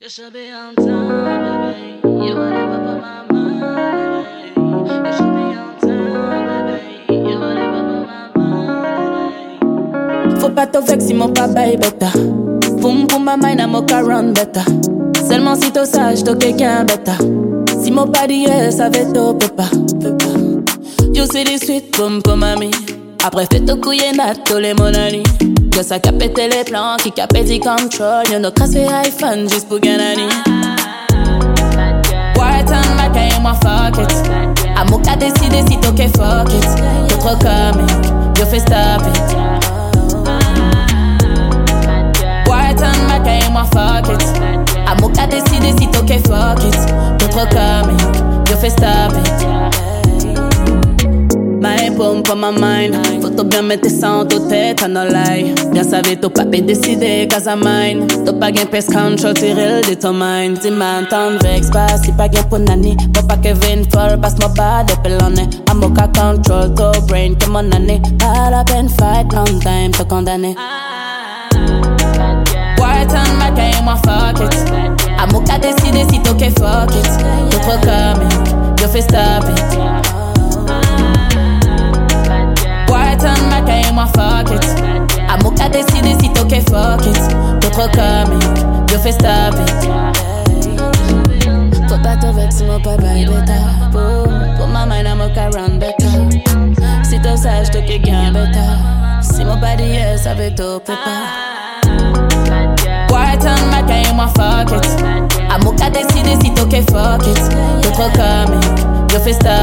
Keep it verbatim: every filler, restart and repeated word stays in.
You should be on time, baby. You whatever for my mind, baby. You should be on time, baby. You whatever for my mind, baby. Faut pas t'en vexer si mon papa est bêta. Boum boum ma mind, I'm okay run better. Seulement si t'es sage, t'es quelqu'un bêta. Si mon pas d'hier, ça va t'au pas. You see this sweet boom pour mamie. Après fait tout couiller nat, tous les monani. Que ça cap pété les plans, qui cap pété control. Y'en a cassé iPhone juste pour gagner. White and black, et moi fuck it. Amour qu'a décidé si t'es fuck it. T'es trop comique, you fais stop it. White and black, et moi fuck it. Amour qu'a décidé si t'es fuck it. T'es trop comique, you fais stop it. My pomme pour ma mind. Faut tout bien mettre ça en toute tête, no lie. Bien savais tout pas décider, cause I'm mine. T'as pas gain pest control, tirer de ton mind. Dis-moi entendre vex pas, si pas gain pour nani. Faut pas que Vin fall, passe moi bas de pelonné. I'm okay control, to brain, que mon année. Pas la peine fight, long time, te condamné. White and black, et moi fuck it. Amour qu'a décidé si t'es fuck it. T'es trop comique, you fais stop it. White and black, et moi fuck it. Amour qu'a décidé si t'es fuck it. T'es trop comique, you fais stop it. Faut pas te vexer si mon papa est bêta. Pour ma mind, I'm okay run better. Si t'es sage, t'es quelqu'un bêta. Si mon body est, ça va t'au pas. White and black, et moi fuck it. Amour qu'a décidé si t'es fuck it. T'es trop comique, you fais stop